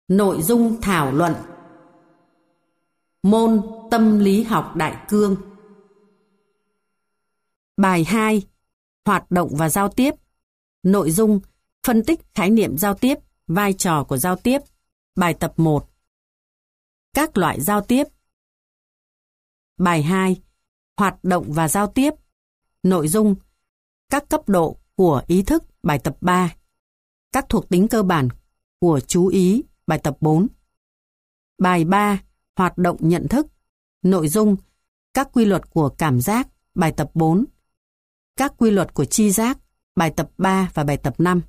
Nội dung thảo luận. Môn Tâm lý học đại cương. Bài 2. Hoạt động và giao tiếp. Nội dung: phân tích khái niệm giao tiếp, vai trò của giao tiếp. Bài tập 1. Các loại giao tiếp. Bài 2. Hoạt động và giao tiếp. Nội dung: các cấp độ của ý thức. Bài tập 3. Các thuộc tính cơ bản của chú ý. Bài tập 4. Bài 3. Hoạt động nhận thức. Nội dung: các quy luật của cảm giác. Bài tập 4. Các quy luật của tri giác. Bài tập 3 và bài tập 5.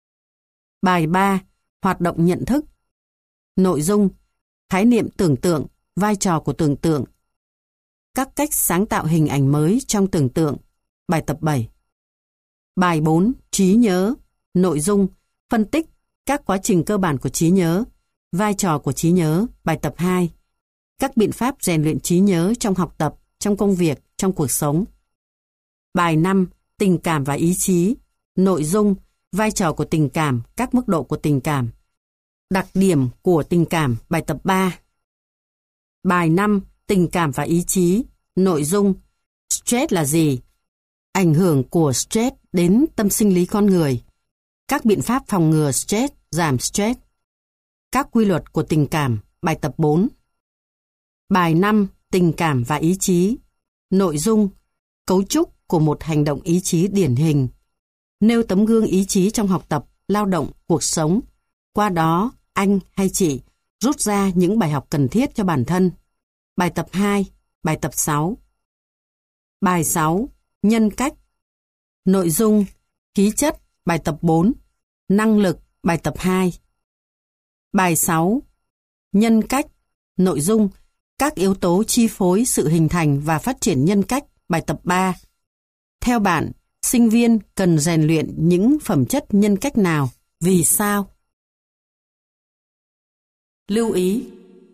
Bài 3. Hoạt động nhận thức. Nội dung: khái niệm tưởng tượng, vai trò của tưởng tượng. Các cách sáng tạo hình ảnh mới trong tưởng tượng. Bài tập 7. Bài 4. Trí nhớ. Nội dung: phân tích các quá trình cơ bản của trí nhớ, vai trò của trí nhớ. Bài tập 2. Các biện pháp rèn luyện trí nhớ trong học tập, trong công việc, trong cuộc sống. Bài 5. Tình cảm và ý chí. Nội dung: vai trò của tình cảm, các mức độ của tình cảm. Đặc điểm của tình cảm. Bài tập 3. Bài 5. Tình cảm và ý chí. Nội dung: stress là gì? Ảnh hưởng của stress đến tâm sinh lý con người. Các biện pháp phòng ngừa stress, giảm stress. Các quy luật của tình cảm. Bài tập 4. Bài 5. Tình cảm và ý chí. Nội dung: cấu trúc của một hành động ý chí điển hình. Nêu tấm gương ý chí trong học tập, lao động, cuộc sống. Qua đó, anh hay chị rút ra những bài học cần thiết cho bản thân. Bài tập 2. Bài tập 6. Bài 6. Nhân cách. Nội dung: khí chất. Bài tập 4. Năng lực. Bài tập 2. Bài 6. Nhân cách. Nội dung: các yếu tố chi phối sự hình thành và phát triển nhân cách. Bài tập 3. Theo bạn, sinh viên cần rèn luyện những phẩm chất nhân cách nào? Vì sao? Lưu ý.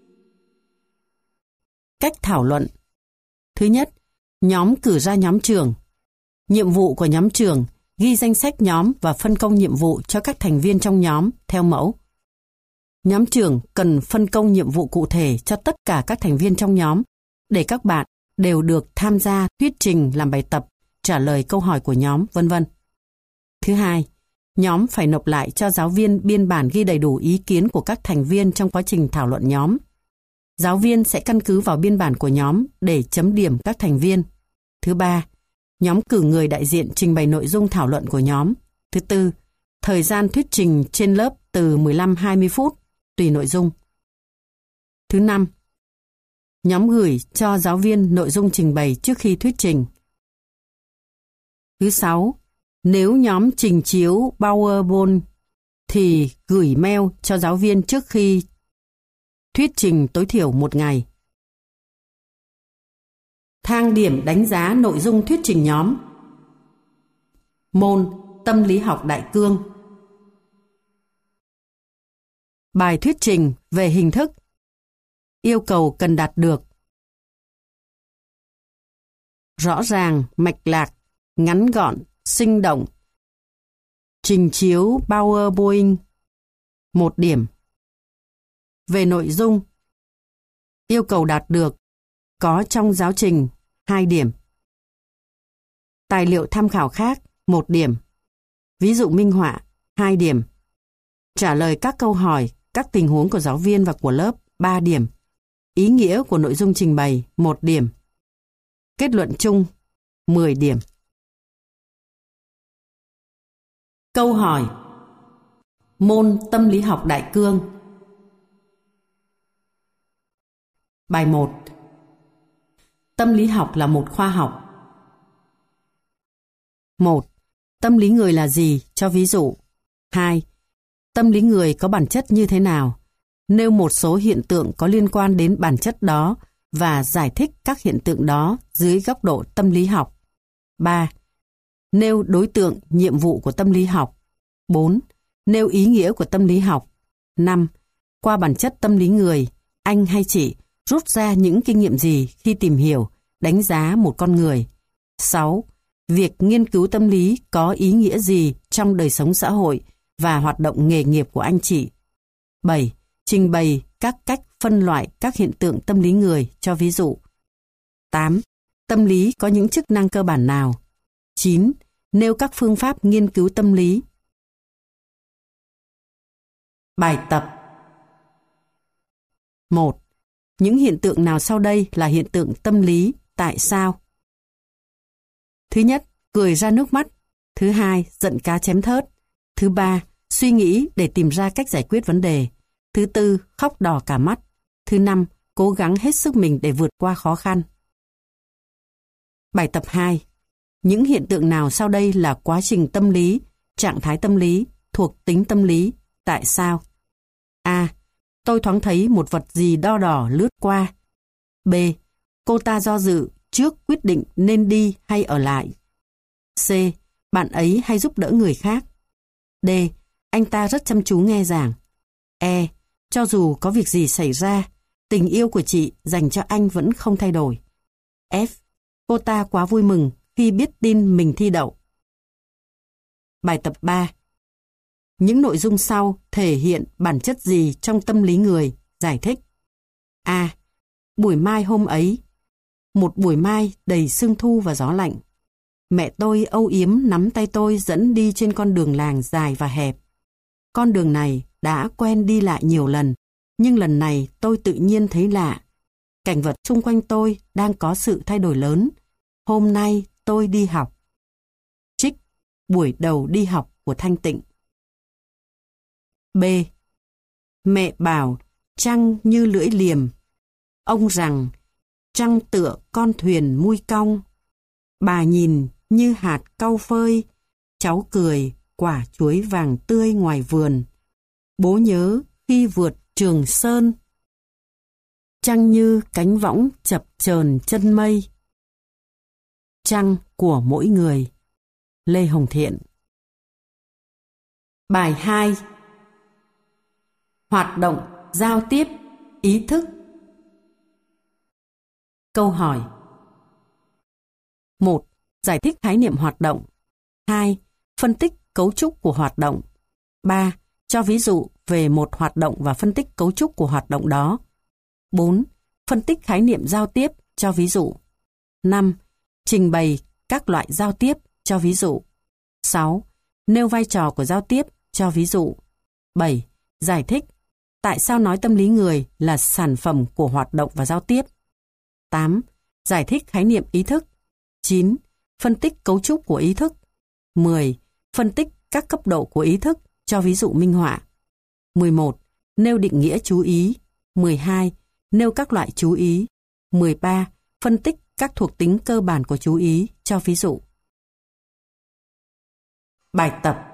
Cách thảo luận. Thứ nhất, nhóm cử ra nhóm trưởng. Nhiệm vụ của nhóm trưởng: ghi danh sách nhóm và phân công nhiệm vụ cho các thành viên trong nhóm theo mẫu. Nhóm trưởng cần phân công nhiệm vụ cụ thể cho tất cả các thành viên trong nhóm để các bạn đều được tham gia thuyết trình, làm bài tập, trả lời câu hỏi của nhóm, v.v. Thứ hai, nhóm phải nộp lại cho giáo viên biên bản ghi đầy đủ ý kiến của các thành viên trong quá trình thảo luận nhóm. Giáo viên sẽ căn cứ vào biên bản của nhóm để chấm điểm các thành viên. Thứ ba, nhóm cử người đại diện trình bày nội dung thảo luận của nhóm. Thứ tư, thời gian thuyết trình trên lớp từ 15-20 phút, tùy nội dung. Thứ năm, nhóm gửi cho giáo viên nội dung trình bày trước khi thuyết trình. Thứ sáu, nếu nhóm trình chiếu PowerPoint thì gửi mail cho giáo viên trước khi thuyết trình tối thiểu một ngày. Thang điểm đánh giá nội dung thuyết trình nhóm. Môn Tâm lý học đại cương. Bài thuyết trình về hình thức. Yêu cầu cần đạt được: rõ ràng, mạch lạc, ngắn gọn, sinh động. Trình chiếu PowerPoint 1 điểm. Về nội dung, yêu cầu đạt được: có trong giáo trình 2 điểm. Tài liệu tham khảo khác 1 điểm. Ví dụ minh họa 2 điểm. Trả lời các câu hỏi, các tình huống của giáo viên và của lớp 3 điểm. Ý nghĩa của nội dung trình bày 1 điểm. Kết luận chung 10 điểm. Câu hỏi. Môn Tâm lý học đại cương. Bài 1. Tâm lý học là một khoa học. 1. Tâm lý người là gì? Cho ví dụ. 2. Tâm lý người có bản chất như thế nào? Nêu một số hiện tượng có liên quan đến bản chất đó và giải thích các hiện tượng đó dưới góc độ tâm lý học. 3. Nêu đối tượng, nhiệm vụ của tâm lý học. 4. Nêu ý nghĩa của tâm lý học. 5. Qua bản chất tâm lý người, anh hay chị rút ra những kinh nghiệm gì khi tìm hiểu, đánh giá một con người. 6. Việc nghiên cứu tâm lý có ý nghĩa gì trong đời sống xã hội và hoạt động nghề nghiệp của anh chị. 7. Trình bày các cách phân loại các hiện tượng tâm lý người, cho ví dụ. 8. Tâm lý có những chức năng cơ bản nào? 9. Nêu các phương pháp nghiên cứu tâm lý. Bài tập 1. Những hiện tượng nào sau đây là hiện tượng tâm lý, tại sao? Thứ nhất, cười ra nước mắt. Thứ hai, giận cá chém thớt. Thứ ba, suy nghĩ để tìm ra cách giải quyết vấn đề. Thứ tư, khóc đỏ cả mắt. Thứ năm, cố gắng hết sức mình để vượt qua khó khăn. Bài tập 2. Những hiện tượng nào sau đây là quá trình tâm lý, trạng thái tâm lý, thuộc tính tâm lý, tại sao? A. Tôi thoáng thấy một vật gì đo đỏ lướt qua. B. Cô ta do dự trước quyết định nên đi hay ở lại. C. Bạn ấy hay giúp đỡ người khác. D. Anh ta rất chăm chú nghe giảng. E. Cho dù có việc gì xảy ra, tình yêu của chị dành cho anh vẫn không thay đổi. F. Cô ta quá vui mừng khi biết tin mình thi đậu. Bài tập 3. Những nội dung sau thể hiện bản chất gì trong tâm lý người? Giải thích. A. Buổi mai hôm ấy. Một buổi mai đầy sương thu và gió lạnh. Mẹ tôi âu yếm nắm tay tôi dẫn đi trên con đường làng dài và hẹp. Con đường này đã quen đi lại nhiều lần, nhưng lần này tôi tự nhiên thấy lạ. Cảnh vật xung quanh tôi đang có sự thay đổi lớn. Hôm nay tôi đi học. Trích buổi đầu đi học của Thanh Tịnh. B. Mẹ bảo trăng như lưỡi liềm. Ông rằng trăng tựa con thuyền mui cong. Bà nhìn như hạt cau phơi. Cháu cười quả chuối vàng tươi ngoài vườn. Bố nhớ khi vượt Trường Sơn. Trăng như cánh võng chập chờn chân mây. Trăng của mỗi người. Lê Hồng Thiện. Bài 2. Hoạt động, giao tiếp, ý thức. Câu hỏi. 1. Giải thích khái niệm hoạt động. 2. Phân tích cấu trúc của hoạt động. 3. Cho ví dụ về một hoạt động và phân tích cấu trúc của hoạt động đó. 4. Phân tích khái niệm giao tiếp, cho ví dụ. 5. Trình bày các loại giao tiếp, cho ví dụ. 6. Nêu vai trò của giao tiếp, cho ví dụ. 7. Giải thích tại sao nói tâm lý người là sản phẩm của hoạt động và giao tiếp. 8. Giải thích khái niệm ý thức. 9. Phân tích cấu trúc của ý thức. 10. Phân tích các cấp độ của ý thức, cho ví dụ minh họa. 11. Nêu định nghĩa chú ý. 12. Nêu các loại chú ý. 13. Phân tích các thuộc tính cơ bản của chú ý, cho ví dụ. Bài tập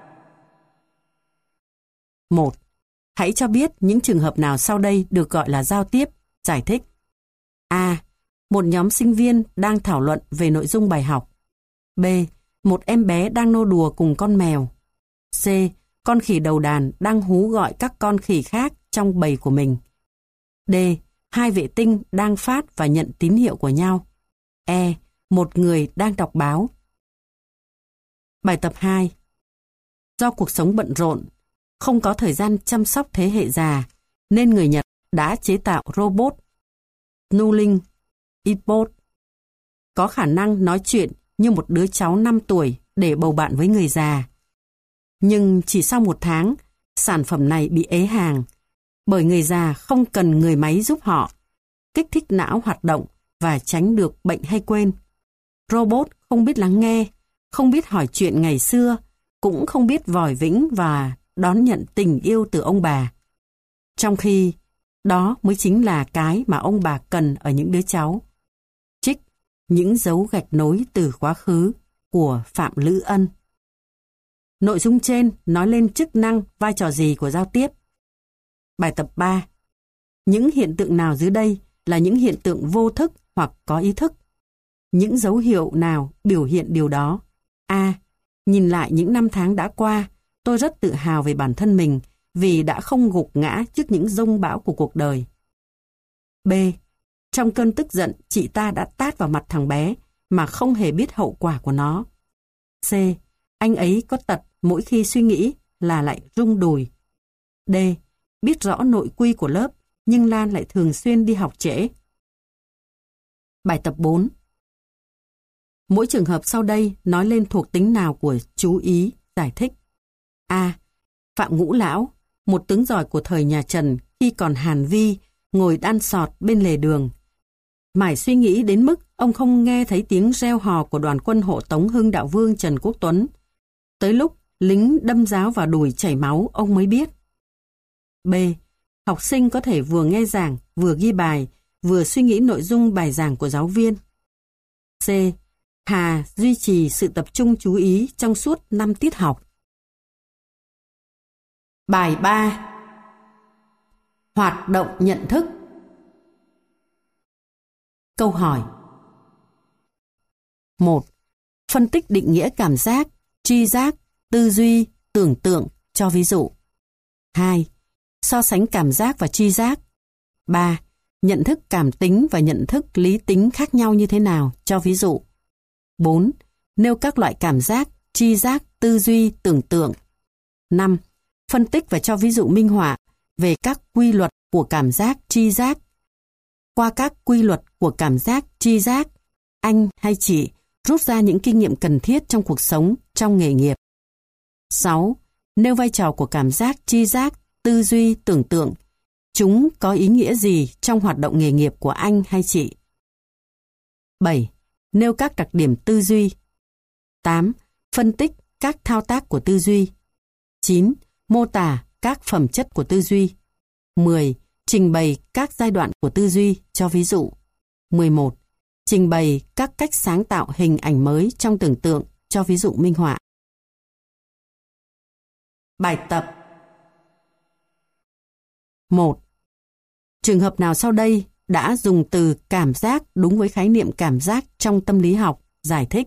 1. Hãy cho biết những trường hợp nào sau đây được gọi là giao tiếp, giải thích. A. Một nhóm sinh viên đang thảo luận về nội dung bài học. B. Một em bé đang nô đùa cùng con mèo. C. Con khỉ đầu đàn đang hú gọi các con khỉ khác trong bầy của mình. D. Hai vệ tinh đang phát và nhận tín hiệu của nhau. E. Một người đang đọc báo. Bài tập 2. Do cuộc sống bận rộn, không có thời gian chăm sóc thế hệ già, nên người Nhật đã chế tạo robot Nuling Ibot có khả năng nói chuyện như một đứa cháu 5 tuổi để bầu bạn với người già. Nhưng chỉ sau 1 tháng, sản phẩm này bị ế hàng, bởi người già không cần người máy giúp họ, kích thích não hoạt động và tránh được bệnh hay quên. Robot không biết lắng nghe, không biết hỏi chuyện ngày xưa, cũng không biết vòi vĩnh và đón nhận tình yêu từ ông bà. Trong khi đó mới chính là cái mà ông bà cần ở những đứa cháu. Trích những dấu gạch nối từ quá khứ của Phạm Lữ Ân. Nội dung trên nói lên chức năng, vai trò gì của giao tiếp. Bài tập 3. Những hiện tượng nào dưới đây là những hiện tượng vô thức hoặc có ý thức? Những dấu hiệu nào biểu hiện điều đó? A. Nhìn lại những năm tháng đã qua, tôi rất tự hào về bản thân mình vì đã không gục ngã trước những dông bão của cuộc đời. B. Trong cơn tức giận, chị ta đã tát vào mặt thằng bé mà không hề biết hậu quả của nó. C. Anh ấy có tật mỗi khi suy nghĩ là lại rung đùi. D. biết rõ nội quy của lớp, nhưng Lan lại thường xuyên đi học trễ. Bài tập 4. Mỗi trường hợp sau đây nói lên thuộc tính nào của chú ý, giải thích. A. Phạm Ngũ Lão, một tướng giỏi của thời nhà Trần khi còn Hàn Vi, ngồi đan sọt bên lề đường. Mải suy nghĩ đến mức ông không nghe thấy tiếng reo hò của đoàn quân hộ tống Hưng Đạo Vương Trần Quốc Tuấn. Tới lúc lính đâm giáo vào đùi chảy máu, ông mới biết. B. Học sinh có thể vừa nghe giảng, vừa ghi bài, vừa suy nghĩ nội dung bài giảng của giáo viên. C. Hà duy trì sự tập trung chú ý trong suốt 5 tiết học. Bài 3. Hoạt động nhận thức. Câu hỏi. 1. Phân tích định nghĩa cảm giác, tri giác, tư duy, tưởng tượng, cho ví dụ. 2. So sánh cảm giác và tri giác. 3. Nhận thức cảm tính và nhận thức lý tính khác nhau như thế nào, cho ví dụ. 4. Nêu các loại cảm giác, tri giác, tư duy, tưởng tượng. 5. Phân tích và cho ví dụ minh họa về các quy luật của cảm giác, tri giác. Qua các quy luật của cảm giác, tri giác, anh hay chị rút ra những kinh nghiệm cần thiết trong cuộc sống, trong nghề nghiệp. 6. Nêu vai trò của cảm giác, tri giác, tư duy, tưởng tượng. Chúng có ý nghĩa gì trong hoạt động nghề nghiệp của anh hay chị? 7. Nêu các đặc điểm tư duy. 8. Phân tích các thao tác của tư duy. 9. Mô tả các phẩm chất của tư duy. 10. Trình bày các giai đoạn của tư duy, cho ví dụ. 11. Trình bày các cách sáng tạo hình ảnh mới trong tưởng tượng, cho ví dụ minh họa. Bài tập 1. Trường hợp nào sau đây đã dùng từ cảm giác đúng với khái niệm cảm giác trong tâm lý học, giải thích.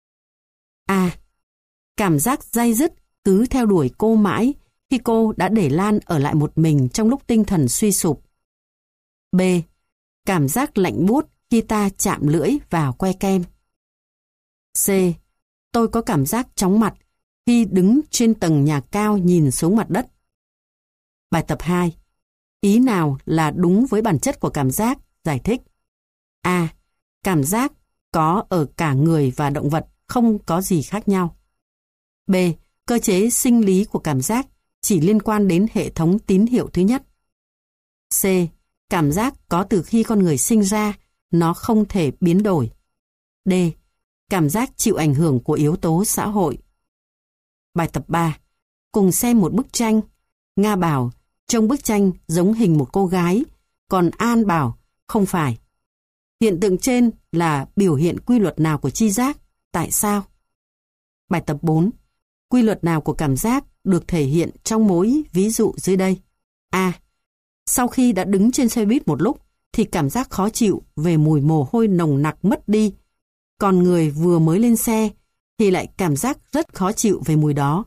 A. Cảm giác day dứt cứ theo đuổi cô mãi khi cô đã để Lan ở lại một mình trong lúc tinh thần suy sụp. B. Cảm giác lạnh buốt khi ta chạm lưỡi vào que kem. C. Tôi có cảm giác chóng mặt khi đứng trên tầng nhà cao nhìn xuống mặt đất. Bài tập 2. Ý nào là đúng với bản chất của cảm giác, giải thích. A. Cảm giác có ở cả người và động vật, không có gì khác nhau. B. Cơ chế sinh lý của cảm giác chỉ liên quan đến hệ thống tín hiệu thứ nhất. C. Cảm giác có từ khi con người sinh ra, nó không thể biến đổi. D. Cảm giác chịu ảnh hưởng của yếu tố xã hội. Bài tập 3. Cùng xem một bức tranh. Nga bảo, trông bức tranh giống hình một cô gái, còn An bảo, không phải. Hiện tượng trên là biểu hiện quy luật nào của tri giác? Tại sao? Bài tập 4. Quy luật nào của cảm giác được thể hiện trong mỗi ví dụ dưới đây? A. Sau khi đã đứng trên xe buýt một lúc thì cảm giác khó chịu về mùi mồ hôi nồng nặc mất đi. Còn người vừa mới lên xe thì lại cảm giác rất khó chịu về mùi đó.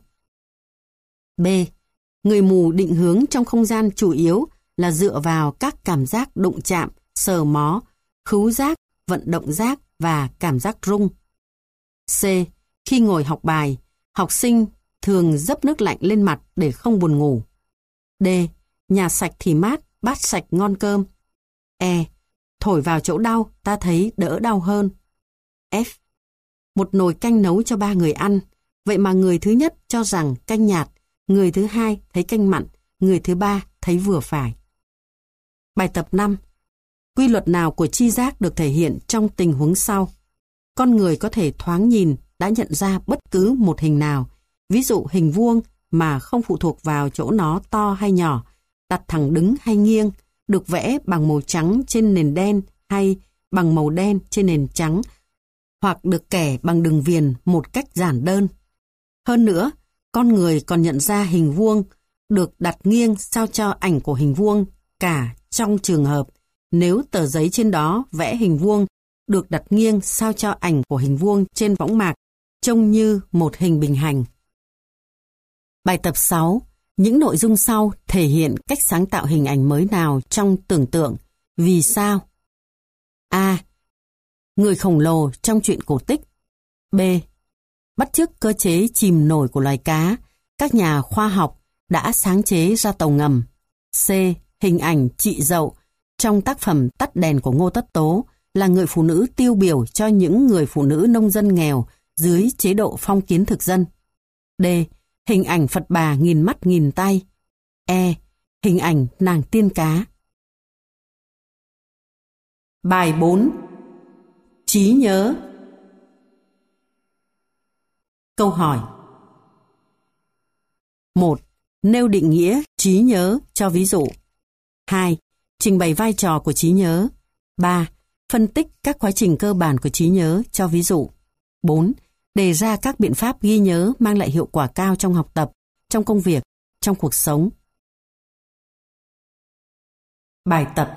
B. Người mù định hướng trong không gian chủ yếu là dựa vào các cảm giác đụng chạm, sờ mó, khứu giác, vận động giác và cảm giác rung. C. Khi ngồi học bài, học sinh thường dấp nước lạnh lên mặt để không buồn ngủ. D. Nhà sạch thì mát, bát sạch ngon cơm. E. Thổi vào chỗ đau, ta thấy đỡ đau hơn. F. Một nồi canh nấu cho 3 người ăn, vậy mà người thứ nhất cho rằng canh nhạt, người thứ hai thấy canh mặn, người thứ ba thấy vừa phải. Bài tập 5. Quy luật nào của tri giác được thể hiện trong tình huống sau? Con người có thể thoáng nhìn đã nhận ra bất cứ một hình nào, ví dụ hình vuông mà không phụ thuộc vào chỗ nó to hay nhỏ, đặt thẳng đứng hay nghiêng, được vẽ bằng màu trắng trên nền đen hay bằng màu đen trên nền trắng, hoặc được kẻ bằng đường viền một cách giản đơn. Hơn nữa, con người còn nhận ra hình vuông được đặt nghiêng sao cho ảnh của hình vuông cả trong trường hợp nếu tờ giấy trên đó vẽ hình vuông được đặt nghiêng sao cho ảnh của hình vuông trên võng mạc trông như một hình bình hành. Bài tập 6. Những nội dung sau thể hiện cách sáng tạo hình ảnh mới nào trong tưởng tượng? Vì sao? A. Người khổng lồ trong truyện cổ tích. B. Bắt chước cơ chế chìm nổi của loài cá, các nhà khoa học đã sáng chế ra tàu ngầm. C. Hình ảnh chị Dậu trong tác phẩm Tắt đèn của Ngô Tất Tố là người phụ nữ tiêu biểu cho những người phụ nữ nông dân nghèo dưới chế độ phong kiến thực dân. D. Hình ảnh Phật bà nghìn mắt nghìn tay. E. Hình ảnh nàng tiên cá. Bài 4. Trí nhớ. Câu hỏi. 1. Nêu định nghĩa trí nhớ cho ví dụ. 2. Trình bày vai trò của trí nhớ. 3. Phân tích các quá trình cơ bản của trí nhớ cho ví dụ. 4. Đề ra các biện pháp ghi nhớ mang lại hiệu quả cao trong học tập, trong công việc, trong cuộc sống. Bài tập.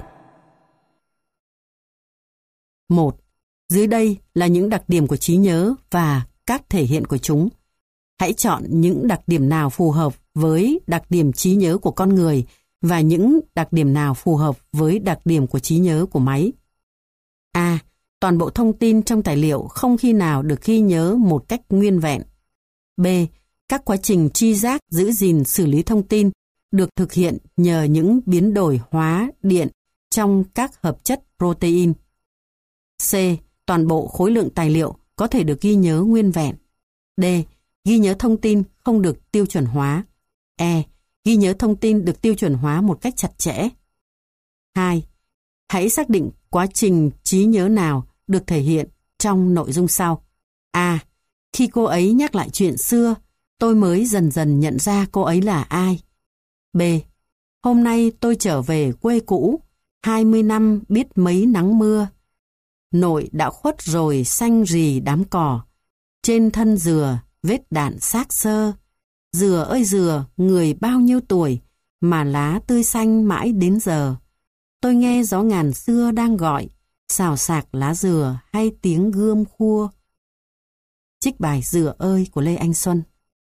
1. Dưới đây là những đặc điểm của trí nhớ và các thể hiện của chúng. Hãy chọn những đặc điểm nào phù hợp với đặc điểm trí nhớ của con người và những đặc điểm nào phù hợp với đặc điểm của trí nhớ của máy. A. Toàn bộ thông tin trong tài liệu không khi nào được ghi nhớ một cách nguyên vẹn. B. Các quá trình tri giác, giữ gìn, xử lý thông tin được thực hiện nhờ những biến đổi hóa điện trong các hợp chất protein. C. Toàn bộ khối lượng tài liệu có thể được ghi nhớ nguyên vẹn. D. Ghi nhớ thông tin không được tiêu chuẩn hóa. E. Ghi nhớ thông tin được tiêu chuẩn hóa một cách chặt chẽ. 2. Hãy xác định quá trình trí nhớ nào được thể hiện trong nội dung sau. A. Khi cô ấy nhắc lại chuyện xưa, tôi mới dần dần nhận ra cô ấy là ai. B. Hôm nay tôi trở về quê cũ, 20 năm biết mấy nắng mưa. Nội đã khuất rồi xanh rì đám cỏ, trên thân dừa vết đạn xác xơ. Dừa ơi dừa, người bao nhiêu tuổi mà lá tươi xanh mãi đến giờ. Tôi nghe gió ngàn xưa đang gọi, xào xạc lá dừa hay tiếng gươm khua. Trích bài Dừa ơi của Lê Anh Xuân.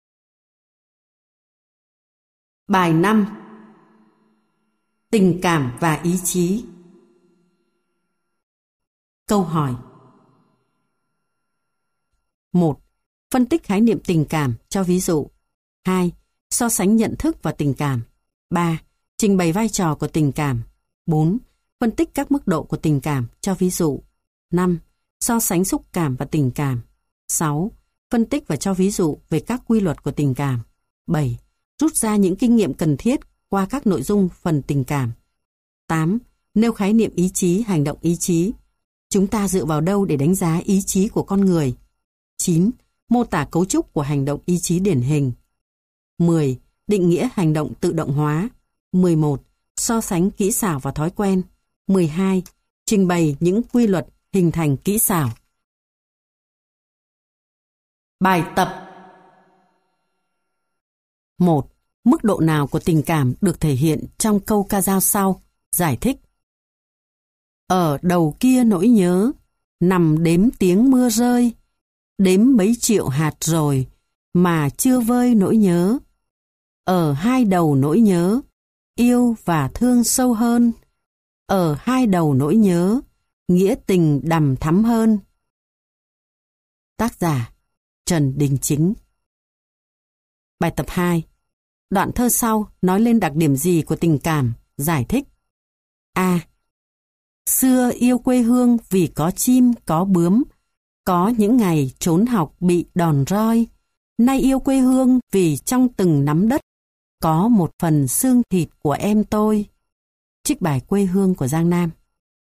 Bài 5. Tình cảm và ý chí. Câu hỏi. 1. Phân tích khái niệm tình cảm cho ví dụ. 2. So sánh nhận thức và tình cảm. 3. Trình bày vai trò của tình cảm. 4. Phân tích các mức độ của tình cảm cho ví dụ. 5. So sánh xúc cảm và tình cảm. 6. Phân tích và cho ví dụ về các quy luật của tình cảm. 7. Rút ra những kinh nghiệm cần thiết qua các nội dung phần tình cảm. 8. Nêu khái niệm ý chí, hành động ý chí. Chúng ta dựa vào đâu để đánh giá ý chí của con người? 9. Mô tả cấu trúc của hành động ý chí điển hình. 10. Định nghĩa hành động tự động hóa. 11. So sánh kỹ xảo và thói quen. 12. Trình bày những quy luật hình thành kỹ xảo. Bài tập. 1. Mức độ nào của tình cảm được thể hiện trong câu ca dao sau? Giải thích. Ở đầu kia nỗi nhớ, nằm đếm tiếng mưa rơi, đếm mấy triệu hạt rồi mà chưa vơi nỗi nhớ. Ở hai đầu nỗi nhớ, yêu và thương sâu hơn. Ở hai đầu nỗi nhớ, nghĩa tình đằm thắm hơn. Tác giả Trần Đình Chính. Bài tập 2. Đoạn thơ sau nói lên đặc điểm gì của tình cảm? Giải thích. A. Xưa yêu quê hương vì có chim, có bướm, có những ngày trốn học bị đòn roi. Nay yêu quê hương vì trong từng nắm đất có một phần xương thịt của em tôi. Trích bài Quê hương của Giang Nam.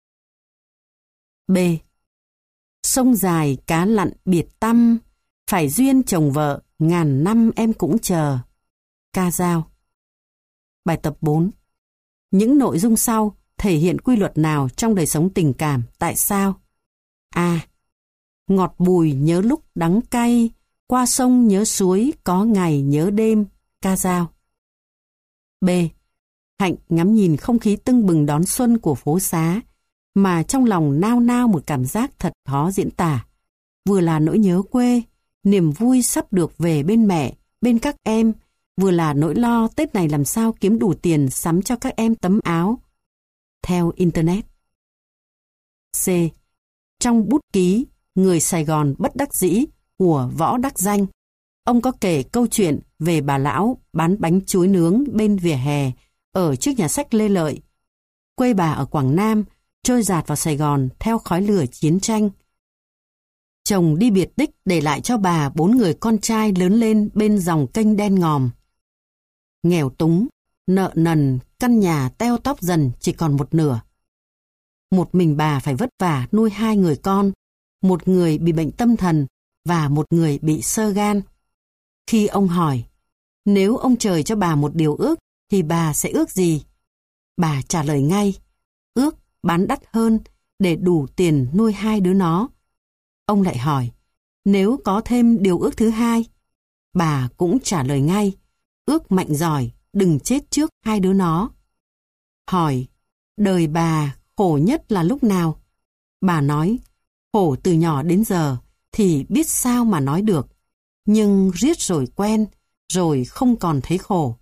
B. Sông dài cá lặn biệt tăm, phải duyên chồng vợ ngàn năm em cũng chờ. Ca dao. Bài tập 4. Những nội dung sau thể hiện quy luật nào trong đời sống tình cảm? Tại sao? A. Ngọt bùi nhớ lúc đắng cay, qua sông nhớ suối, có ngày nhớ đêm. Ca dao. B. Hạnh ngắm nhìn không khí tưng bừng đón xuân của phố xá, mà trong lòng nao nao một cảm giác thật khó diễn tả. Vừa là nỗi nhớ quê, niềm vui sắp được về bên mẹ, bên các em, vừa là nỗi lo Tết này làm sao kiếm đủ tiền sắm cho các em tấm áo. Theo Internet. C. Trong bút ký Người Sài Gòn bất đắc dĩ của Võ Đắc Danh, ông có kể câu chuyện về bà lão bán bánh chuối nướng bên vỉa hè ở trước nhà sách Lê Lợi. Quê bà ở Quảng Nam, trôi dạt vào Sài Gòn theo khói lửa chiến tranh. Chồng đi biệt tích để lại cho bà 4 người con trai lớn lên bên dòng kênh đen ngòm. Nghèo túng, nợ nần, căn nhà teo tóp dần chỉ còn một nửa. Một mình bà phải vất vả nuôi 2 người con, một người bị bệnh tâm thần và một người bị xơ gan. Khi ông hỏi, nếu ông trời cho bà một điều ước thì bà sẽ ước gì? Bà trả lời ngay, ước bán đắt hơn để đủ tiền nuôi 2 đứa nó. Ông lại hỏi, nếu có thêm điều ước thứ hai? Bà cũng trả lời ngay, ước mạnh giỏi, đừng chết trước 2 đứa nó. Hỏi, đời bà khổ nhất là lúc nào? Bà nói, khổ từ nhỏ đến giờ thì biết sao mà nói được, nhưng riết rồi quen, rồi không còn thấy khổ.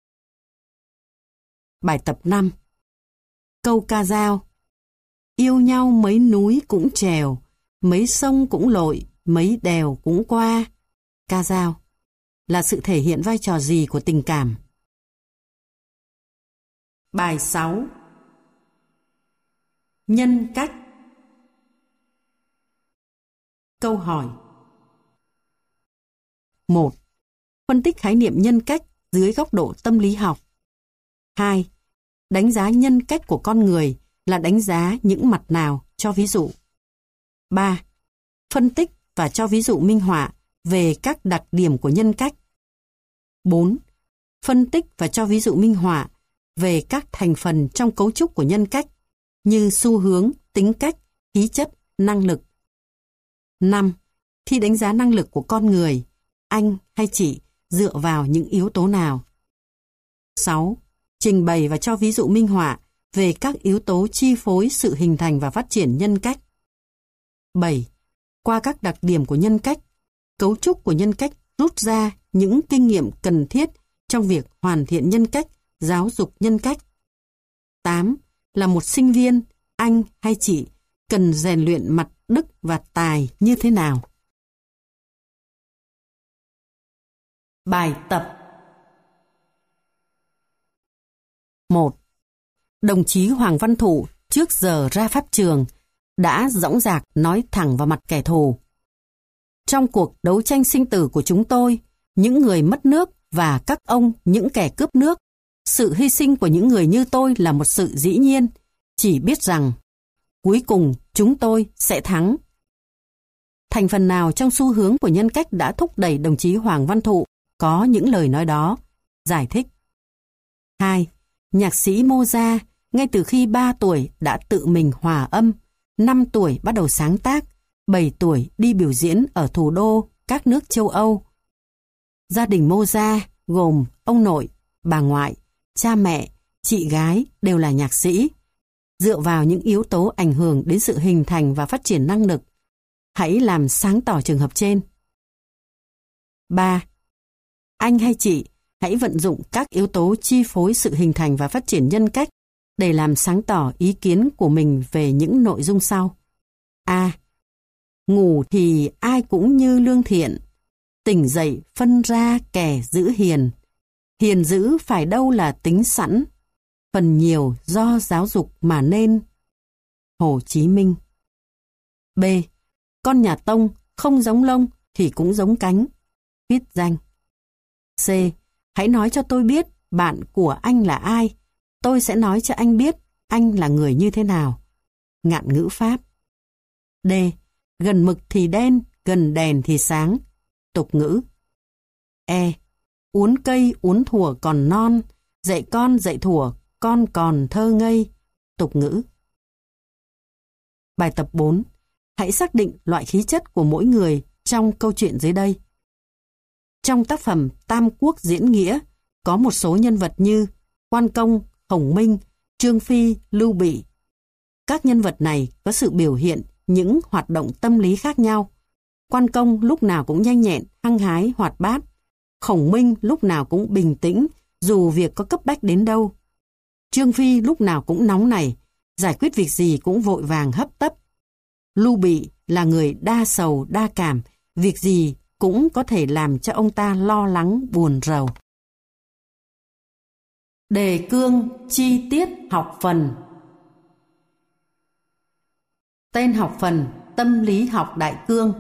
Bài tập 5. Câu ca dao. Yêu nhau mấy núi cũng trèo, mấy sông cũng lội, mấy đèo cũng qua. Ca dao là sự thể hiện vai trò gì của tình cảm? Bài 6. Nhân cách. Câu hỏi. 1. Phân tích khái niệm nhân cách dưới góc độ tâm lý học. 2. Đánh giá nhân cách của con người là đánh giá những mặt nào, cho ví dụ. 3. Phân tích và cho ví dụ minh họa về các đặc điểm của nhân cách. 4. Phân tích và cho ví dụ minh họa về các thành phần trong cấu trúc của nhân cách như xu hướng, tính cách, khí chất, năng lực. 5. Khi đánh giá năng lực của con người, anh hay chị dựa vào những yếu tố nào? 6. Trình bày và cho ví dụ minh họa về các yếu tố chi phối sự hình thành và phát triển nhân cách. 7. Qua các đặc điểm của nhân cách, cấu trúc của nhân cách rút ra những kinh nghiệm cần thiết trong việc hoàn thiện nhân cách, giáo dục nhân cách. 8. Là một sinh viên, anh hay chị cần rèn luyện mặt đức và tài như thế nào? Bài tập 1. Đồng chí Hoàng Văn Thụ trước giờ ra pháp trường đã dõng dạc nói thẳng vào mặt kẻ thù. Trong cuộc đấu tranh sinh tử của chúng tôi, những người mất nước và các ông những kẻ cướp nước, sự hy sinh của những người như tôi là một sự dĩ nhiên, chỉ biết rằng cuối cùng chúng tôi sẽ thắng. Thành phần nào trong xu hướng của nhân cách đã thúc đẩy đồng chí Hoàng Văn Thụ có những lời nói đó? Giải thích. 2. Nhạc sĩ Mozart ngay từ khi 3 tuổi đã tự mình hòa âm, 5 tuổi bắt đầu sáng tác, 7 tuổi đi biểu diễn ở thủ đô các nước châu Âu. Gia đình Mozart gồm ông nội, bà ngoại, cha mẹ, chị gái đều là nhạc sĩ. Dựa vào những yếu tố ảnh hưởng đến sự hình thành và phát triển năng lực, hãy làm sáng tỏ trường hợp trên. 3. Anh hay chị hãy vận dụng các yếu tố chi phối sự hình thành và phát triển nhân cách để làm sáng tỏ ý kiến của mình về những nội dung sau. A. Ngủ thì ai cũng như lương thiện, tỉnh dậy phân ra kẻ dữ hiền. Hiền dữ phải đâu là tính sẵn, phần nhiều do giáo dục mà nên. Hồ Chí Minh. B. Con nhà Tông không giống lông thì cũng giống cánh. Viết danh. C. Hãy nói cho tôi biết bạn của anh là ai. Tôi sẽ nói cho anh biết anh là người như thế nào. Ngạn ngữ Pháp. D. Gần mực thì đen, gần đèn thì sáng. Tục ngữ. E. Uốn cây uốn thủa còn non, dạy con dạy thủa con còn thơ ngây. Tục ngữ. Bài tập 4. Hãy xác định loại khí chất của mỗi người trong câu chuyện dưới đây. Trong tác phẩm Tam Quốc Diễn Nghĩa có một số nhân vật như Quan Công, Khổng Minh, Trương Phi, Lưu Bị. Các nhân vật này có sự biểu hiện những hoạt động tâm lý khác nhau. Quan Công lúc nào cũng nhanh nhẹn, hăng hái, hoạt bát. Khổng Minh lúc nào cũng bình tĩnh, dù việc có cấp bách đến đâu. Trương Phi lúc nào cũng nóng nảy, giải quyết việc gì cũng vội vàng hấp tấp. Lưu Bị là người đa sầu, đa cảm, việc gì cũng có thể làm cho ông ta lo lắng, buồn rầu. Đề cương chi tiết học phần. Tên học phần: Tâm lý học đại cương.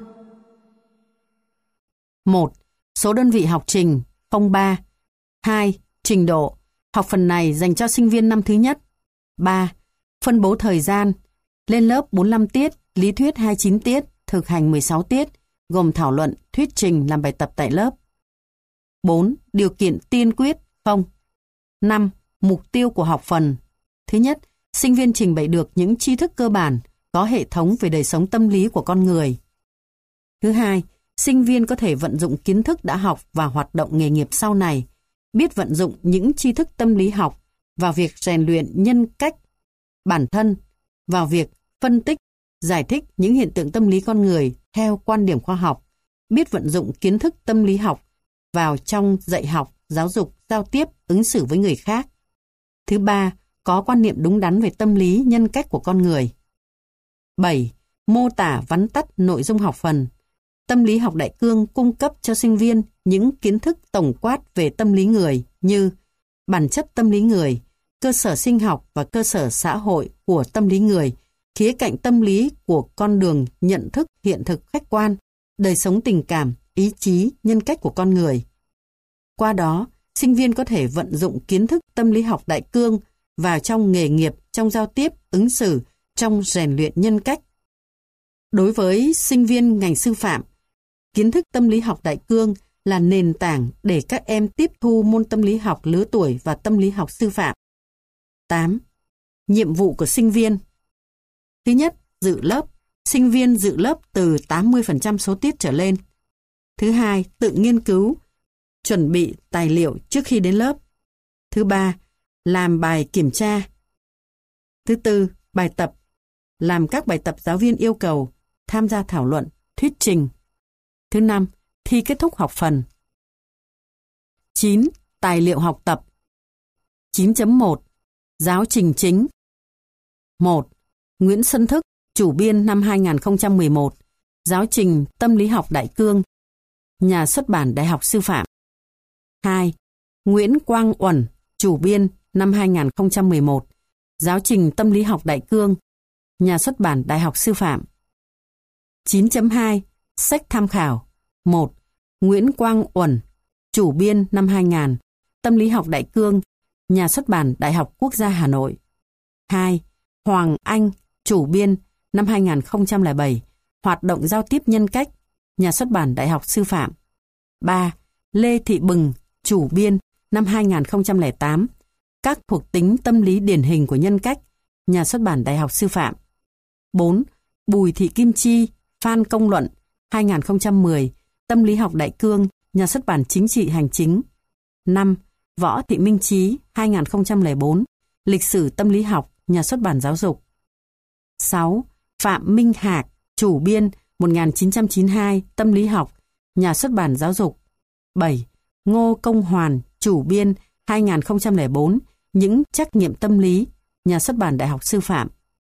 1. Số đơn vị học trình 03. 2. Trình độ. Học phần này dành cho sinh viên năm thứ nhất. 3. Phân bố thời gian. Lên lớp 45 tiết, lý thuyết 29 tiết, thực hành 16 tiết, gồm thảo luận, thuyết trình, làm bài tập tại lớp. 4. Điều kiện tiên quyết không. 5. Mục tiêu của học phần. Thứ nhất, sinh viên trình bày được những tri thức cơ bản, có hệ thống về đời sống tâm lý của con người. Thứ hai, sinh viên có thể vận dụng kiến thức đã học và hoạt động nghề nghiệp sau này, biết vận dụng những tri thức tâm lý học vào việc rèn luyện nhân cách, bản thân, vào việc phân tích, giải thích những hiện tượng tâm lý con người theo quan điểm khoa học, biết vận dụng kiến thức tâm lý học vào trong dạy học, giáo dục, giao tiếp, ứng xử với người khác. Thứ ba, có quan niệm đúng đắn về tâm lý, nhân cách của con người. 7. Mô tả vắn tắt nội dung học phần. Tâm lý học đại cương cung cấp cho sinh viên những kiến thức tổng quát về tâm lý người như bản chất tâm lý người, cơ sở sinh học và cơ sở xã hội của tâm lý người, khía cạnh tâm lý của con đường nhận thức hiện thực khách quan, đời sống tình cảm, ý chí, nhân cách của con người. Qua đó, sinh viên có thể vận dụng kiến thức tâm lý học đại cương vào trong nghề nghiệp, trong giao tiếp, ứng xử, trong rèn luyện nhân cách. Đối với sinh viên ngành sư phạm, kiến thức tâm lý học đại cương là nền tảng để các em tiếp thu môn tâm lý học lứa tuổi và tâm lý học sư phạm. 8. Nhiệm vụ của sinh viên. Thứ nhất, dự lớp. Sinh viên dự lớp từ 80% số tiết trở lên. Thứ hai, tự nghiên cứu, chuẩn bị tài liệu trước khi đến lớp. Thứ ba, làm bài kiểm tra. Thứ tư, bài tập. Làm các bài tập giáo viên yêu cầu, tham gia thảo luận, thuyết trình. Thứ năm, thi kết thúc học phần. 9. Tài liệu học tập. 9.1. Giáo trình chính. 1. Nguyễn Xuân Thức, chủ biên năm 2011. Giáo trình tâm lý học đại cương. Nhà xuất bản Đại học Sư phạm. 2. Nguyễn Quang Uẩn, chủ biên năm 2011. Giáo trình tâm lý học đại cương. Nhà xuất bản Đại học Sư phạm. 9.2. Sách tham khảo. 1. Nguyễn Quang Uẩn, chủ biên năm 2000. Tâm lý học đại cương. Nhà xuất bản Đại học Quốc gia Hà Nội. 2. Hoàng Anh, chủ biên năm 2007. Hoạt động giao tiếp nhân cách. Nhà xuất bản Đại học Sư phạm. 3. Lê Thị Bừng, chủ biên năm 2008. Các thuộc tính tâm lý điển hình của nhân cách. Nhà xuất bản Đại học Sư phạm. 4. Bùi Thị Kim Chi, Phan Công Luận 2010. Tâm lý học đại cương. Nhà xuất bản Chính trị Hành chính. 5. Võ Thị Minh Trí 2004. Lịch sử tâm lý học. Nhà xuất bản Giáo dục. 6. Phạm Minh Hạc, chủ biên 1992. Tâm lý học. Nhà xuất bản Giáo dục. 7. Ngô Công Hoàn, chủ biên 2004. Những trắc nghiệm tâm lý. Nhà xuất bản Đại học Sư phạm.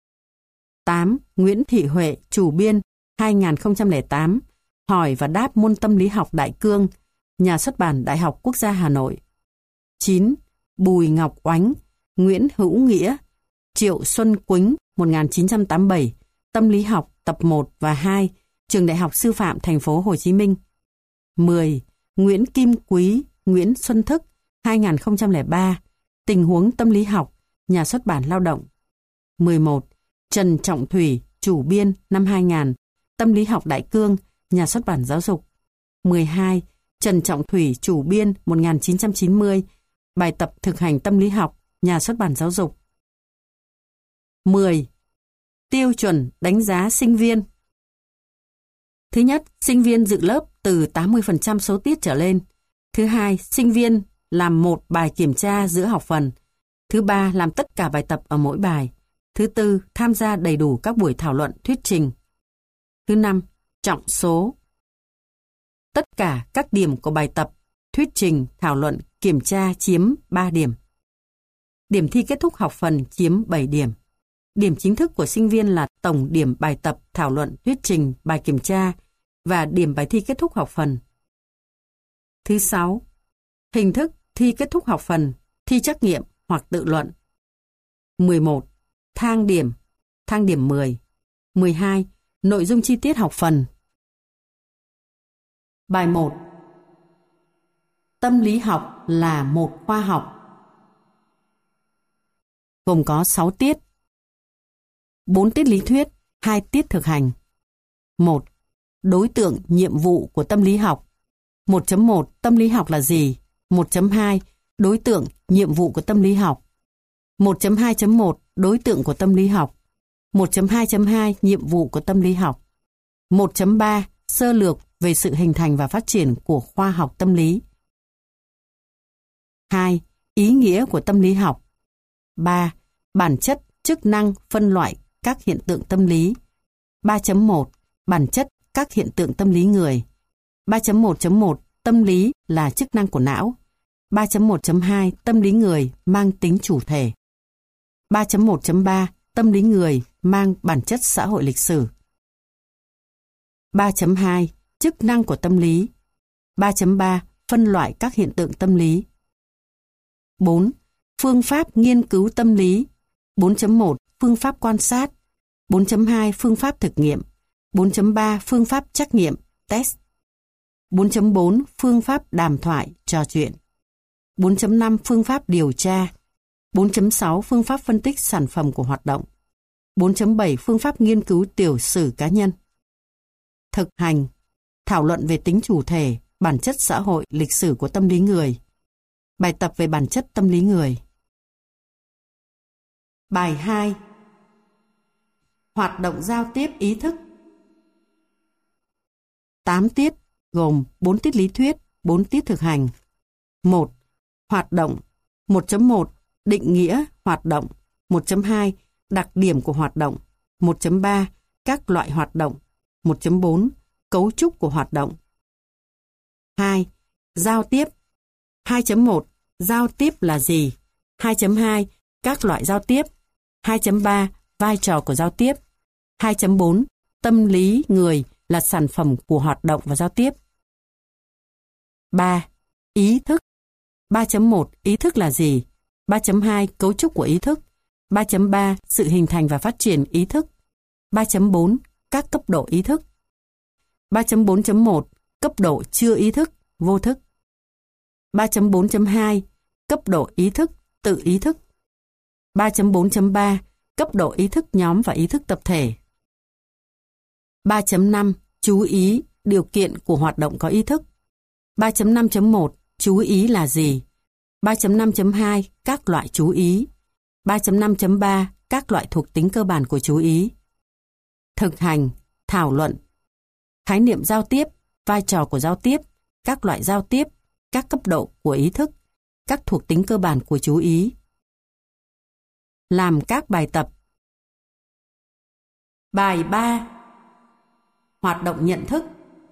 8. Nguyễn Thị Huệ, chủ biên 2008. Hỏi và đáp môn tâm lý học đại cương. Nhà xuất bản Đại học Quốc gia Hà Nội. 9. Bùi Ngọc Oánh, Nguyễn Hữu Nghĩa, Triệu Xuân Quýnh 1987. Tâm lý học tập 1 và 2. Trường Đại học Sư phạm Thành phố Hồ Chí Minh. 10. Nguyễn Kim Quý, Nguyễn Xuân Thức 2003. Tình huống tâm lý học. Nhà xuất bản Lao động. 11. Trần Trọng Thủy, chủ biên năm 2000. Tâm lý học đại cương. Nhà xuất bản Giáo dục. 12. Trần Trọng Thủy, chủ biên 1990. Bài tập thực hành tâm lý học. Nhà xuất bản Giáo dục. 10. Tiêu chuẩn đánh giá sinh viên. Thứ nhất, sinh viên dự lớp từ 80% số tiết trở lên. Thứ hai, sinh viên làm một bài kiểm tra giữa học phần. Thứ ba, làm tất cả bài tập ở mỗi bài. Thứ tư, tham gia đầy đủ các buổi thảo luận, thuyết trình. Thứ năm, trọng số. Tất cả các điểm của bài tập, thuyết trình, thảo luận, kiểm tra chiếm 3 điểm. Điểm thi kết thúc học phần chiếm 7 điểm. Điểm chính thức của sinh viên là tổng điểm bài tập, thảo luận, thuyết trình, bài kiểm tra và điểm bài thi kết thúc học phần. Thứ 6. Hình thức thi kết thúc học phần thi trắc nghiệm hoặc tự luận. 11. Thang điểm 10. 12. Nội dung chi tiết học phần. Bài 1. Tâm lý học là một khoa học. Gồm có 6 tiết. 4 tiết lý thuyết, 2 tiết thực hành. 1. Đối tượng nhiệm vụ của tâm lý học. 1.1 Tâm lý học là gì? 1.2 Đối tượng nhiệm vụ của tâm lý học. 1.2.1 Đối tượng của tâm lý học. 1.2.2 Nhiệm vụ của tâm lý học. 1.3 Sơ lược về sự hình thành và phát triển của khoa học tâm lý. 2. Ý nghĩa của tâm lý học. 3. Bản chất, chức năng, phân loại các hiện tượng tâm lý. 3.1 Bản chất các hiện tượng tâm lý người. 3.1.1 Tâm lý là chức năng của não. 3.1.2 Tâm lý người mang tính chủ thể. 3.1.3 Tâm lý người mang bản chất xã hội lịch sử. 3.2 Chức năng của tâm lý. 3.3 Phân loại các hiện tượng tâm lý. 4. Phương pháp nghiên cứu tâm lý. 4.1 Phương pháp quan sát. 4.2 Phương pháp thực nghiệm. 4.3 Phương pháp trắc nghiệm, test. 4.4 Phương pháp đàm thoại, trò chuyện. 4.5 Phương pháp điều tra. 4.6 Phương pháp phân tích sản phẩm của hoạt động. 4.7 Phương pháp nghiên cứu tiểu sử cá nhân. Thực hành. Thảo luận về tính chủ thể, bản chất xã hội, lịch sử của tâm lý người. Bài tập về bản chất tâm lý người. Bài 2. Hoạt động giao tiếp ý thức. 8 tiết, gồm 4 tiết lý thuyết, 4 tiết thực hành. 1. Hoạt động. 1.1 Định nghĩa hoạt động. 1.2 Đặc điểm của hoạt động. 1.3 Các loại hoạt động. 1.4 Cấu trúc của hoạt động. 2. Giao tiếp. 2.1 Giao tiếp là gì? 2.2 Các loại giao tiếp. 2.3 Vai trò của giao tiếp. 2.4 Tâm lý người là sản phẩm của hoạt động và giao tiếp. 3. Ý thức. 3.1 Ý thức là gì? 3.2 Cấu trúc của ý thức. 3.3 Sự hình thành và phát triển ý thức. 3.4 Các cấp độ ý thức. 3.4.1 Cấp độ chưa ý thức, vô thức. 3.4.2 Cấp độ ý thức, tự ý thức. 3.4.3 Cấp độ ý thức nhóm và ý thức tập thể. 3.5 Chú ý, điều kiện của hoạt động có ý thức. 3.5.1 Chú ý là gì? 3.5.2 Các loại chú ý. 3.5.3 Các loại thuộc tính cơ bản của chú ý. Thực hành, thảo luận. Khái niệm giao tiếp, vai trò của giao tiếp, các loại giao tiếp, các cấp độ của ý thức, các thuộc tính cơ bản của chú ý. Làm các bài tập. Bài 3. Hoạt động nhận thức.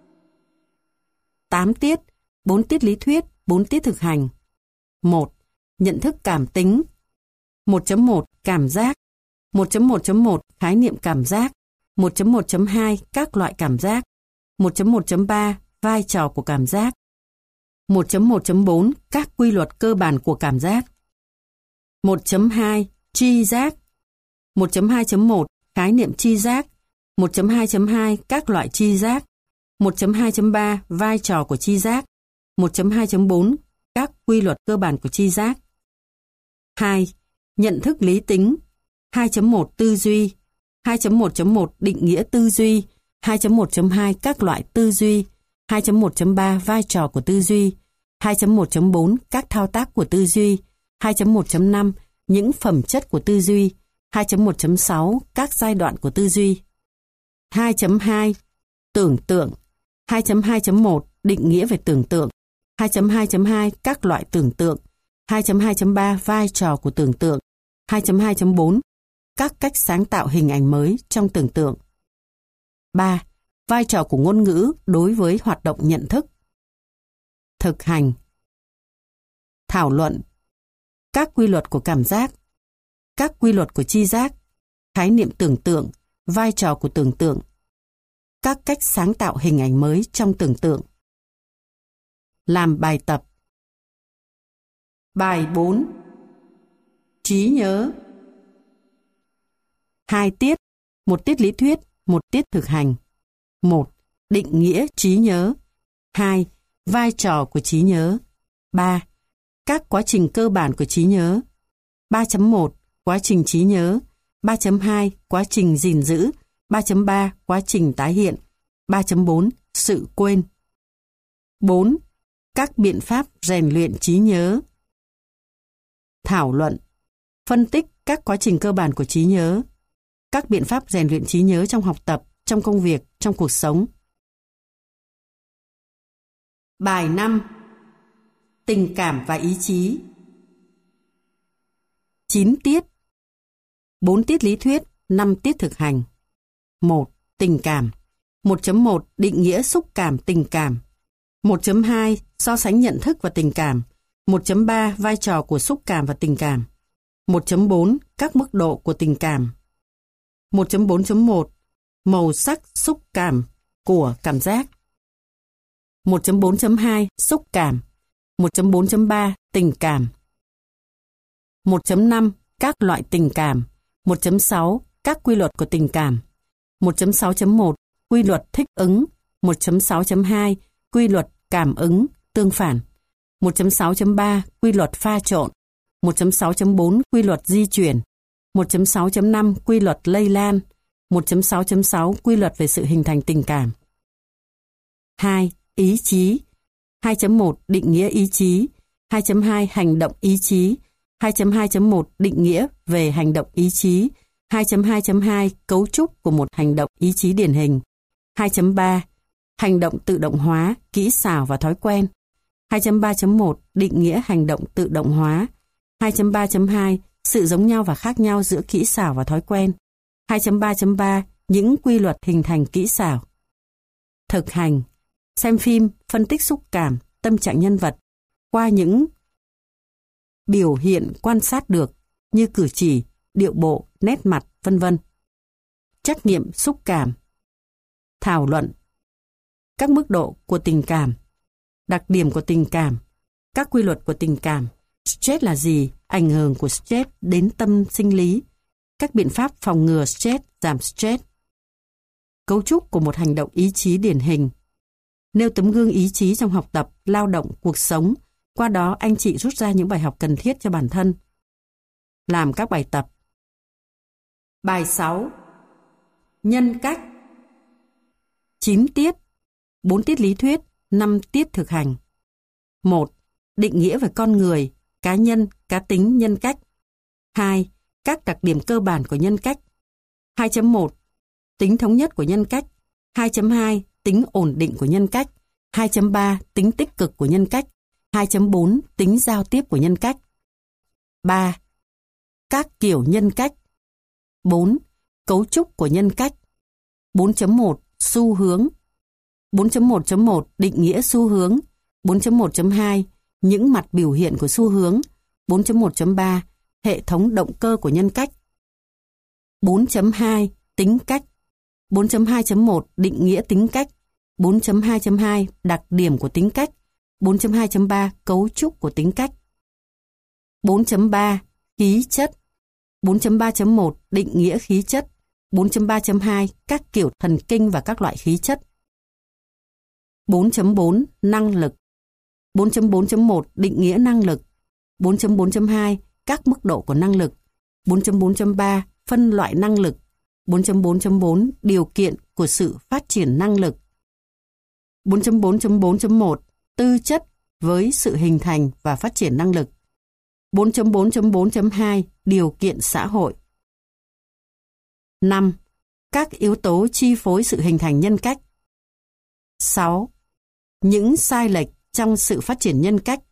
8 tiết, 4 tiết lý thuyết, 4 tiết thực hành. 1. Nhận thức cảm tính. 1.1 Cảm giác. 1.1.1 Khái niệm cảm giác. 1.1.2 Các loại cảm giác. 1.1.3 Vai trò của cảm giác. 1.1.4 Các quy luật cơ bản của cảm giác. 1.2 Tri giác. 1.2.1 Khái niệm tri giác. 1.2.2 Các loại tri giác. 1.2.3 Vai trò của tri giác. 1.2.4 Các quy luật cơ bản của tri giác. 2. Nhận thức lý tính. 2.1 Tư duy. 2.1.1 Định nghĩa tư duy. 2.1.2 Các loại tư duy. 2.1.3 Vai trò của tư duy. 2.1.4 Các thao tác của tư duy. 2.1.5 Những phẩm chất của tư duy. 2.1.6 Các giai đoạn của tư duy. 2.2 Tưởng tượng. 2.2.1 Định nghĩa về tưởng tượng. 2.2.2 Các loại tưởng tượng. 2.2.3 Vai trò của tưởng tượng. 2.2.4 Các cách sáng tạo hình ảnh mới trong tưởng tượng. 3. Vai trò của ngôn ngữ đối với hoạt động nhận thức. Thực hành. Thảo luận. Các quy luật của cảm giác. Các quy luật của tri giác. Khái niệm tưởng tượng. Vai trò của tưởng tượng. Các cách sáng tạo hình ảnh mới trong tưởng tượng. Làm bài tập. Bài 4. trí nhớ. 2 tiết, 1 tiết lý thuyết, 1 tiết thực hành. 1. Định nghĩa trí nhớ. 2. Vai trò của trí nhớ. 3. Các quá trình cơ bản của trí nhớ. 3.1 Quá trình trí nhớ. 3.2 Quá trình gìn giữ. 3.3 Quá trình tái hiện. 3.4 Sự quên. 4. Các biện pháp rèn luyện trí nhớ. Thảo luận. Phân tích các quá trình cơ bản của trí nhớ. Các biện pháp rèn luyện trí nhớ trong học tập, trong công việc, trong cuộc sống. Bài 5. Tình cảm và ý chí. 9 tiết. 4 tiết lý thuyết, 5 tiết thực hành. 1. Tình cảm. 1.1 Định nghĩa xúc cảm tình cảm. 1.2 So sánh nhận thức và tình cảm. 1.3 Vai trò của xúc cảm và tình cảm. 1.4 Các mức độ của tình cảm. 1.4.1 Màu sắc xúc cảm của cảm giác. 1.4.2 Xúc cảm. 1.4.3 Tình cảm. 1.5 Các loại tình cảm. 1.6 Các quy luật của tình cảm. 1.6.1 Quy luật thích ứng. 1.6.2 Quy luật cảm ứng, tương phản. 1.6.3 Quy luật pha trộn. 1.6.4 Quy luật di chuyển. 1.6.5 Quy luật lây lan. 1.6.6 Quy luật về sự hình thành tình cảm. 2. Ý chí. 2.1 Định nghĩa ý chí. 2.2 Hành động ý chí. 2.2.1 Định nghĩa về hành động ý chí. 2.2.2 Cấu trúc của một hành động ý chí điển hình. 2.3 Hành động tự động hóa, kỹ xảo và thói quen. 2.3.1 Định nghĩa hành động tự động hóa. 2.3.2 Sự giống nhau và khác nhau giữa kỹ xảo và thói quen. 2.3.3 Những quy luật hình thành kỹ xảo. Thực hành. Xem phim, phân tích xúc cảm, tâm trạng nhân vật qua những biểu hiện quan sát được như cử chỉ, điệu bộ, nét mặt, vân vân. Trắc nghiệm xúc cảm. Thảo luận. Các mức độ của tình cảm. Đặc điểm của tình cảm. Các quy luật của tình cảm. Stress là gì? Ảnh hưởng của stress đến tâm sinh lý. Các biện pháp phòng ngừa stress, giảm stress. Cấu trúc của một hành động ý chí điển hình. Nêu tấm gương ý chí trong học tập, lao động, cuộc sống. Qua đó anh chị rút ra những bài học cần thiết cho bản thân. Làm các bài tập. Bài 6. Nhân cách. 9 tiết. 4 tiết lý thuyết, 5 tiết thực hành. 1. Định nghĩa về con người, cá nhân, cá tính, nhân cách. 2. Các đặc điểm cơ bản của nhân cách. 2.1 Tính thống nhất của nhân cách. 2.2 Tính ổn định của nhân cách. 2.3 Tính tích cực của nhân cách. 2.4 Tính giao tiếp của nhân cách. 3. Các kiểu nhân cách. 4. Cấu trúc của nhân cách. 4.1 Xu hướng. 4.1.1 Định nghĩa xu hướng. 4.1.2 Những mặt biểu hiện của xu hướng. 4.1.3 Hệ thống động cơ của nhân cách. 4.2 Tính cách. 4.2.1 Định nghĩa tính cách. 4.2.2 Đặc điểm của tính cách. 4.2.3 Cấu trúc của tính cách. 4.3 Khí chất. 4.3.1 Định nghĩa khí chất. 4.3.2 Các kiểu thần kinh và các loại khí chất. 4.4 Năng lực. 4.4.1 Định nghĩa năng lực. 4.4.2 Các mức độ của năng lực. 4.4.3 Phân loại năng lực. 4.4.4 Điều kiện của sự phát triển năng lực. 4.4.4.1 Tư chất với sự hình thành và phát triển năng lực. 4.4.4.2 Điều kiện xã hội. 5. Các yếu tố chi phối sự hình thành nhân cách. 6. Những sai lệch trong sự phát triển nhân cách.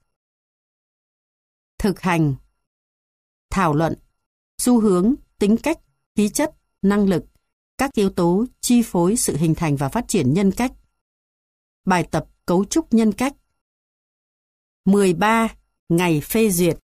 Thực hành. Thảo luận. Xu hướng, tính cách, khí chất, năng lực. Các yếu tố chi phối sự hình thành và phát triển nhân cách. Bài tập cấu trúc nhân cách. 13. Ngày phê duyệt.